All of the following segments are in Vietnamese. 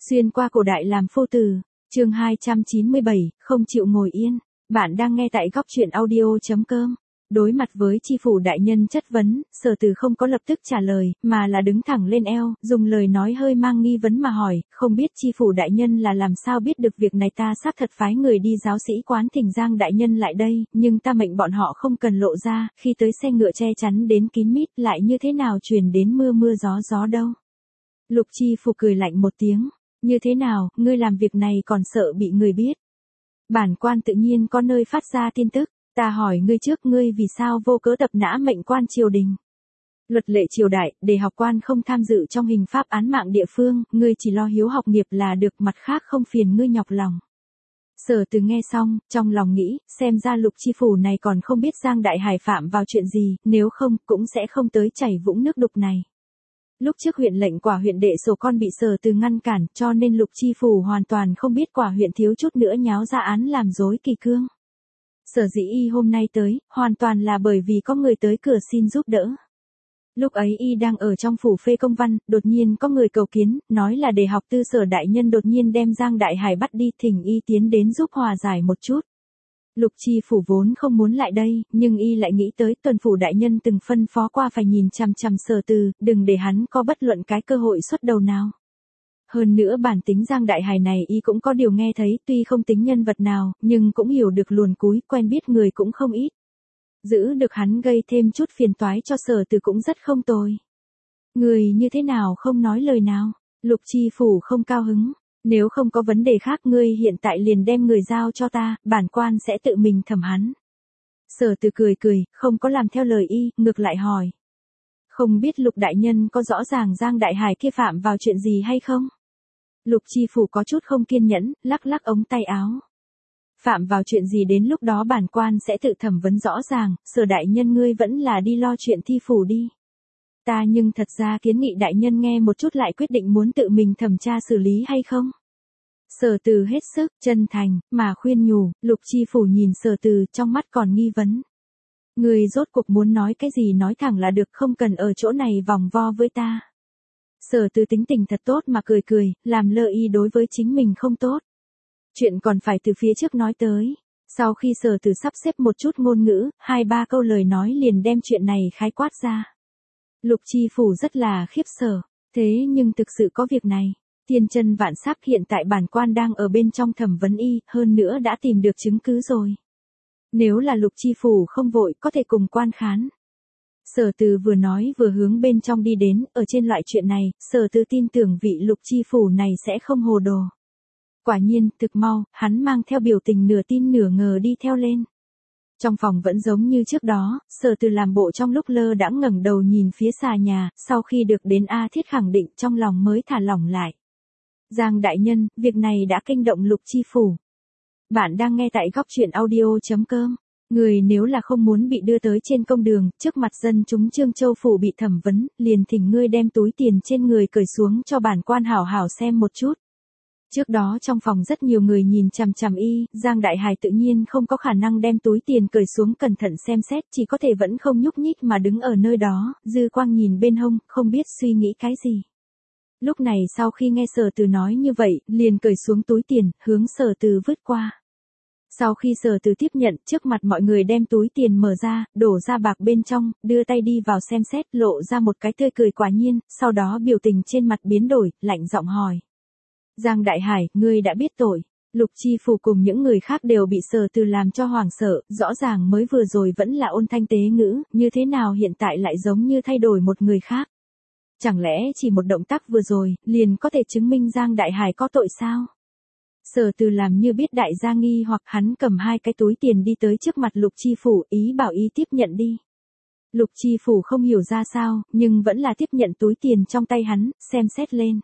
Xuyên qua cổ đại làm phu tử, chương 297, không chịu ngồi yên. Bạn đang nghe tại góc truyện audio.com. Đối mặt với tri phủ đại nhân chất vấn, Sở Từ không có lập tức trả lời, mà là đứng thẳng lên eo, dùng lời nói hơi mang nghi vấn mà hỏi, không biết tri phủ đại nhân là làm sao biết được việc này. Ta xác thật phái người đi giáo sĩ quán thỉnh Giang đại nhân lại đây, nhưng ta mệnh bọn họ không cần lộ ra, khi tới xe ngựa che chắn đến kín mít lại như thế nào truyền đến mưa mưa gió gió đâu. Lục tri phủ cười lạnh một tiếng, như thế nào, ngươi làm việc này còn sợ bị người biết. Bản quan tự nhiên có nơi phát ra tin tức. Ta hỏi ngươi trước, ngươi vì sao vô cớ tập nã mệnh quan triều đình? Luật lệ triều đại, để học quan không tham dự trong hình pháp án mạng địa phương, ngươi chỉ lo hiếu học nghiệp là được, mặt khác không phiền ngươi nhọc lòng. Sở Từ nghe xong, trong lòng nghĩ, xem ra Lục tri phủ này còn không biết Giang Đại Hải phạm vào chuyện gì, nếu không, cũng sẽ không tới chảy vũng nước đục này. Lúc trước huyện lệnh Quả huyện đệ sổ con bị Sở Từ ngăn cản, cho nên Lục tri phủ hoàn toàn không biết Quả huyện thiếu chút nữa nháo ra án làm rối kỷ cương. Sở dĩ y hôm nay tới, hoàn toàn là bởi vì có người tới cửa xin giúp đỡ. Lúc ấy y đang ở trong phủ phê công văn, đột nhiên có người cầu kiến, nói là để học tư Sở đại nhân đột nhiên đem Giang Đại Hải bắt đi, thỉnh y tiến đến giúp hòa giải một chút. Lục tri phủ vốn không muốn lại đây, nhưng y lại nghĩ tới tuần phủ đại nhân từng phân phó qua phải nhìn chằm chằm Sở Từ, đừng để hắn có bất luận cái cơ hội xuất đầu nào. Hơn nữa bản tính Giang Đại Hải này y cũng có điều nghe thấy, tuy không tính nhân vật nào, nhưng cũng hiểu được luồn cúi, quen biết người cũng không ít. Giữ được hắn gây thêm chút phiền toái cho Sở Từ cũng rất không tồi. Người như thế nào không nói lời nào? Lục tri phủ không cao hứng. Nếu không có vấn đề khác, ngươi hiện tại liền đem người giao cho ta, bản quan sẽ tự mình thẩm hắn. Sở Từ cười cười, không có làm theo lời y, ngược lại hỏi. Không biết Lục đại nhân có rõ ràng Giang Đại Hải kia phạm vào chuyện gì hay không? Lục tri phủ có chút không kiên nhẫn, lắc lắc ống tay áo. Phạm vào chuyện gì đến lúc đó bản quan sẽ tự thẩm vấn rõ ràng, Sở đại nhân ngươi vẫn là đi lo chuyện thi phủ đi. Ta nhưng thật ra kiến nghị đại nhân nghe một chút lại quyết định muốn tự mình thẩm tra xử lý hay không. Sở Từ hết sức, chân thành, mà khuyên nhủ, Lục tri phủ nhìn Sở Từ trong mắt còn nghi vấn. Ngươi rốt cuộc muốn nói cái gì nói thẳng là được, không cần ở chỗ này vòng vo với ta. Sở Từ tính tình thật tốt mà cười cười, làm lơ y đối với chính mình không tốt. Chuyện còn phải từ phía trước nói tới. Sau khi Sở Từ sắp xếp một chút ngôn ngữ, 2-3 câu lời nói liền đem chuyện này khái quát ra. Lục tri phủ rất là khiếp sợ, thế nhưng thực sự có việc này. Thiên chân vạn sắc, hiện tại bản quan đang ở bên trong thẩm vấn y, hơn nữa đã tìm được chứng cứ rồi. Nếu là Lục tri phủ không vội, có thể cùng quan khán. Sở Từ vừa nói vừa hướng bên trong đi đến, ở trên loại chuyện này, Sở Từ tin tưởng vị Lục tri phủ này sẽ không hồ đồ. Quả nhiên, thực mau, hắn mang theo biểu tình nửa tin nửa ngờ đi theo lên. Trong phòng vẫn giống như trước đó, Sở Từ làm bộ trong lúc lơ đãng ngẩng đầu nhìn phía xà nhà, sau khi được đến A Thiết khẳng định trong lòng mới thả lỏng lại. Giang đại nhân, việc này đã kinh động Lục tri phủ. Bạn đang nghe tại góc truyện audio.com. Người nếu là không muốn bị đưa tới trên công đường, trước mặt dân chúng Trương Châu phủ bị thẩm vấn, liền thỉnh ngươi đem túi tiền trên người cởi xuống cho bản quan hảo hảo xem một chút. Trước đó trong phòng rất nhiều người nhìn chằm chằm y, Giang Đại Hải tự nhiên không có khả năng đem túi tiền cởi xuống cẩn thận xem xét, chỉ có thể vẫn không nhúc nhích mà đứng ở nơi đó, dư quang nhìn bên hông, không biết suy nghĩ cái gì. Lúc này sau khi nghe Sở Từ nói như vậy, liền cởi xuống túi tiền, hướng Sở Từ vứt qua. Sau khi Sở Từ tiếp nhận, trước mặt mọi người đem túi tiền mở ra, đổ ra bạc bên trong, đưa tay đi vào xem xét, lộ ra một cái tươi cười quả nhiên, sau đó biểu tình trên mặt biến đổi, lạnh giọng hỏi. Giang Đại Hải, ngươi đã biết tội. Lục tri phủ cùng những người khác đều bị Sở Từ làm cho hoảng sợ, rõ ràng mới vừa rồi vẫn là ôn thanh tế ngữ, như thế nào hiện tại lại giống như thay đổi một người khác. Chẳng lẽ chỉ một động tác vừa rồi, liền có thể chứng minh Giang Đại Hải có tội sao? Sở Từ làm như biết đại gia nghi hoặc, hắn cầm 2 cái túi tiền đi tới trước mặt Lục tri phủ, ý bảo y tiếp nhận đi. Lục tri phủ không hiểu ra sao, nhưng vẫn là tiếp nhận túi tiền trong tay hắn, xem xét lên.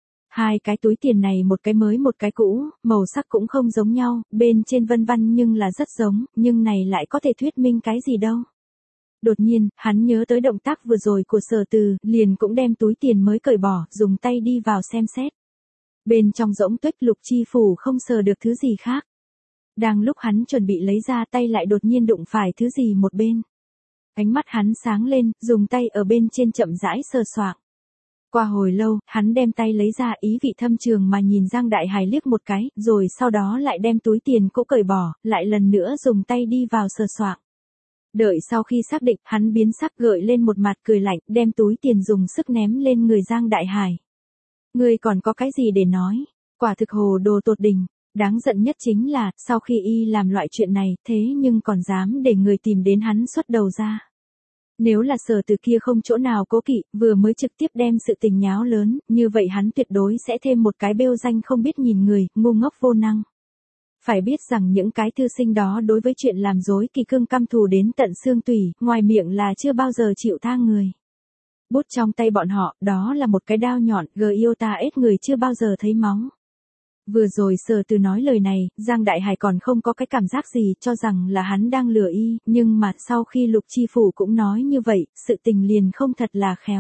2 cái túi tiền này, một cái mới một cái cũ, màu sắc cũng không giống nhau, bên trên vân vân nhưng là rất giống, nhưng này lại có thể thuyết minh cái gì đâu. Đột nhiên, hắn nhớ tới động tác vừa rồi của Sở Từ, liền cũng đem túi tiền mới cởi bỏ, dùng tay đi vào xem xét. Bên trong rỗng tuếch, Lục tri phủ không sờ được thứ gì khác. Đang lúc hắn chuẩn bị lấy ra, tay lại đột nhiên đụng phải thứ gì một bên. Ánh mắt hắn sáng lên, dùng tay ở bên trên chậm rãi sờ soạng. Qua hồi lâu, hắn đem tay lấy ra, ý vị thâm trường mà nhìn Giang Đại Hải liếc một cái, rồi sau đó lại đem túi tiền cũ cởi bỏ, lại lần nữa dùng tay đi vào sờ soạng. Đợi sau khi xác định, hắn biến sắc gợi lên một mặt cười lạnh, đem túi tiền dùng sức ném lên người Giang Đại Hải. Ngươi còn có cái gì để nói? Quả thực hồ đồ tột đỉnh. Đáng giận nhất chính là, sau khi y làm loại chuyện này, thế nhưng còn dám để người tìm đến hắn xuất đầu ra. Nếu là Sở Từ kia không chỗ nào cố kỵ, vừa mới trực tiếp đem sự tình nháo lớn, như vậy hắn tuyệt đối sẽ thêm một cái bêu danh không biết nhìn người, ngu ngốc vô năng. Phải biết rằng những cái thư sinh đó đối với chuyện làm dối kỳ cương căm thù đến tận xương tủy, ngoài miệng là chưa bao giờ chịu tha người. Bút trong tay bọn họ, đó là một cái đao nhọn, Iota ết người chưa bao giờ thấy máu. Vừa rồi Sở Từ nói lời này, Giang Đại Hải còn không có cái cảm giác gì, cho rằng là hắn đang lừa y, nhưng mà sau khi Lục Chi Phủ cũng nói như vậy, sự tình liền không thật là khéo.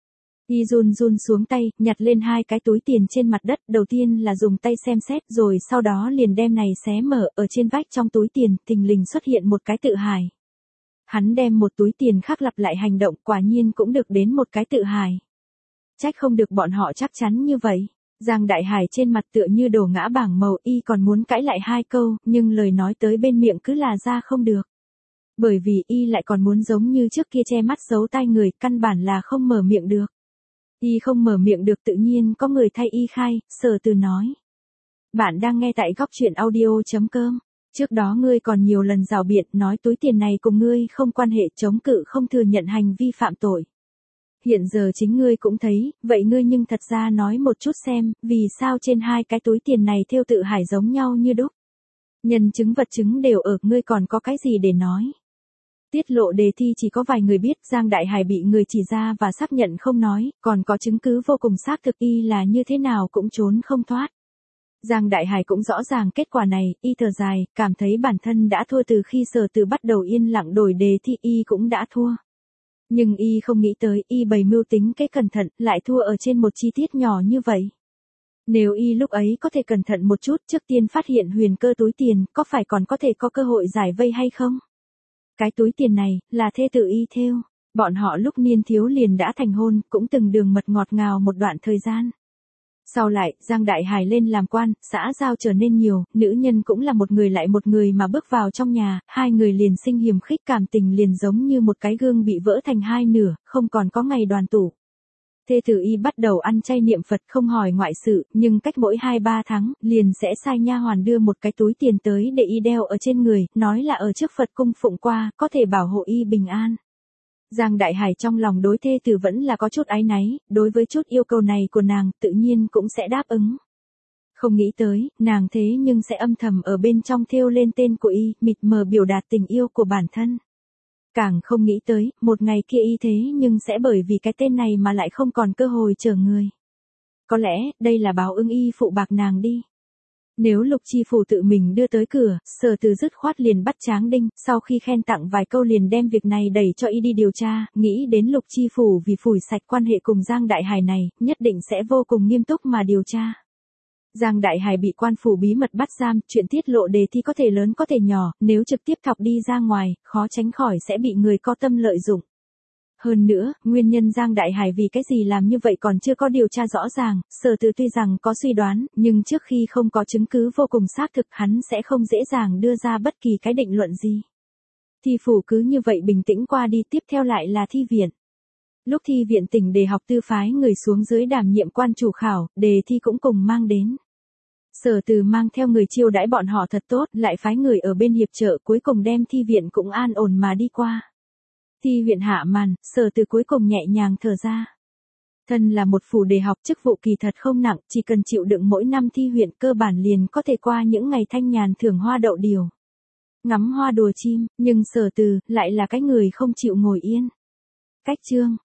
Y run run xuống tay, nhặt lên hai cái túi tiền trên mặt đất, đầu tiên là dùng tay xem xét, rồi sau đó liền đem này xé mở, ở trên vách trong túi tiền, thình lình xuất hiện một cái tự hài. Hắn đem một túi tiền khác lặp lại hành động, quả nhiên cũng được đến một cái tự hài. Trách không được bọn họ chắc chắn như vậy. Giang Đại Hải trên mặt tựa như đổ ngã bảng màu, y còn muốn cãi lại hai câu, nhưng lời nói tới bên miệng cứ là ra không được. Bởi vì y lại còn muốn giống như trước kia che mắt giấu tai người, căn bản là không mở miệng được. Y không mở miệng được tự nhiên có người thay y khai, Sở Từ nói. Bạn đang nghe tại góc truyện audio.com. Trước đó ngươi còn nhiều lần rào biện nói túi tiền này cùng ngươi không quan hệ, chống cự không thừa nhận hành vi phạm tội. Hiện giờ chính ngươi cũng thấy, vậy ngươi nhưng thật ra nói một chút xem, vì sao trên hai cái túi tiền này thêu tự hải giống nhau như đúc. Nhân chứng vật chứng đều ở, ngươi còn có cái gì để nói. Tiết lộ đề thi chỉ có vài người biết, Giang Đại Hải bị người chỉ ra và xác nhận không nói, còn có chứng cứ vô cùng xác thực, y là như thế nào cũng trốn không thoát. Giang Đại Hải cũng rõ ràng kết quả này, y thở dài, cảm thấy bản thân đã thua từ khi Sở Từ bắt đầu yên lặng đổi đề thi, y cũng đã thua. Nhưng y không nghĩ tới, y bày mưu tính kế cẩn thận, lại thua ở trên một chi tiết nhỏ như vậy. Nếu y lúc ấy có thể cẩn thận một chút, trước tiên phát hiện huyền cơ túi tiền, có phải còn có thể có cơ hội giải vây hay không? Cái túi tiền này, là thê tử y thêu. Bọn họ lúc niên thiếu liền đã thành hôn, cũng từng đường mật ngọt ngào một đoạn thời gian. Sau lại, Giang Đại Hải lên làm quan, xã giao trở nên nhiều, nữ nhân cũng là một người lại một người mà bước vào trong nhà, hai người liền sinh hiềm khích, cảm tình liền giống như một cái gương bị vỡ thành hai nửa, không còn có ngày đoàn tụ. Thê tử y bắt đầu ăn chay niệm Phật không hỏi ngoại sự, nhưng cách mỗi 2-3 tháng, liền sẽ sai nha hoàn đưa một cái túi tiền tới để y đeo ở trên người, nói là ở trước Phật cung phụng qua, có thể bảo hộ y bình an. Giang Đại Hải trong lòng đối thê tử vẫn là có chút áy náy, đối với chút yêu cầu này của nàng, tự nhiên cũng sẽ đáp ứng. Không nghĩ tới, nàng thế nhưng sẽ âm thầm ở bên trong thêu lên tên của y, mịt mờ biểu đạt tình yêu của bản thân. Càng không nghĩ tới, một ngày kia y thế nhưng sẽ bởi vì cái tên này mà lại không còn cơ hội chờ người. Có lẽ, đây là báo ứng y phụ bạc nàng đi. Nếu Lục Chi Phủ tự mình đưa tới cửa, Sở Từ dứt khoát liền bắt Tráng Đinh, sau khi khen tặng vài câu liền đem việc này đẩy cho y đi điều tra, nghĩ đến Lục Chi Phủ vì phủi sạch quan hệ cùng Giang Đại Hải này, nhất định sẽ vô cùng nghiêm túc mà điều tra. Giang Đại Hải bị quan phủ bí mật bắt giam, chuyện tiết lộ đề thi có thể lớn có thể nhỏ, nếu trực tiếp thọc đi ra ngoài, khó tránh khỏi sẽ bị người có tâm lợi dụng. Hơn nữa, nguyên nhân Giang Đại Hải vì cái gì làm như vậy còn chưa có điều tra rõ ràng, Sở Từ tuy rằng có suy đoán, nhưng trước khi không có chứng cứ vô cùng xác thực hắn sẽ không dễ dàng đưa ra bất kỳ cái định luận gì. Thi phủ cứ như vậy bình tĩnh qua đi, tiếp theo lại là thi viện. Lúc thi viện tỉnh đề học tư phái người xuống dưới đảm nhiệm quan chủ khảo, đề thi cũng cùng mang đến. Sở Từ mang theo người chiêu đãi bọn họ thật tốt, lại phái người ở bên hiệp trợ, cuối cùng đem thi viện cũng an ổn mà đi qua. Thi huyện hạ màn, Sở Từ cuối cùng nhẹ nhàng thở ra. Thân là một phủ đề học, chức vụ kỳ thật không nặng, chỉ cần chịu đựng mỗi năm thi huyện cơ bản liền có thể qua những ngày thanh nhàn thưởng hoa đậu điều. Ngắm hoa đùa chim, nhưng Sở Từ lại là cái người không chịu ngồi yên. Cách chương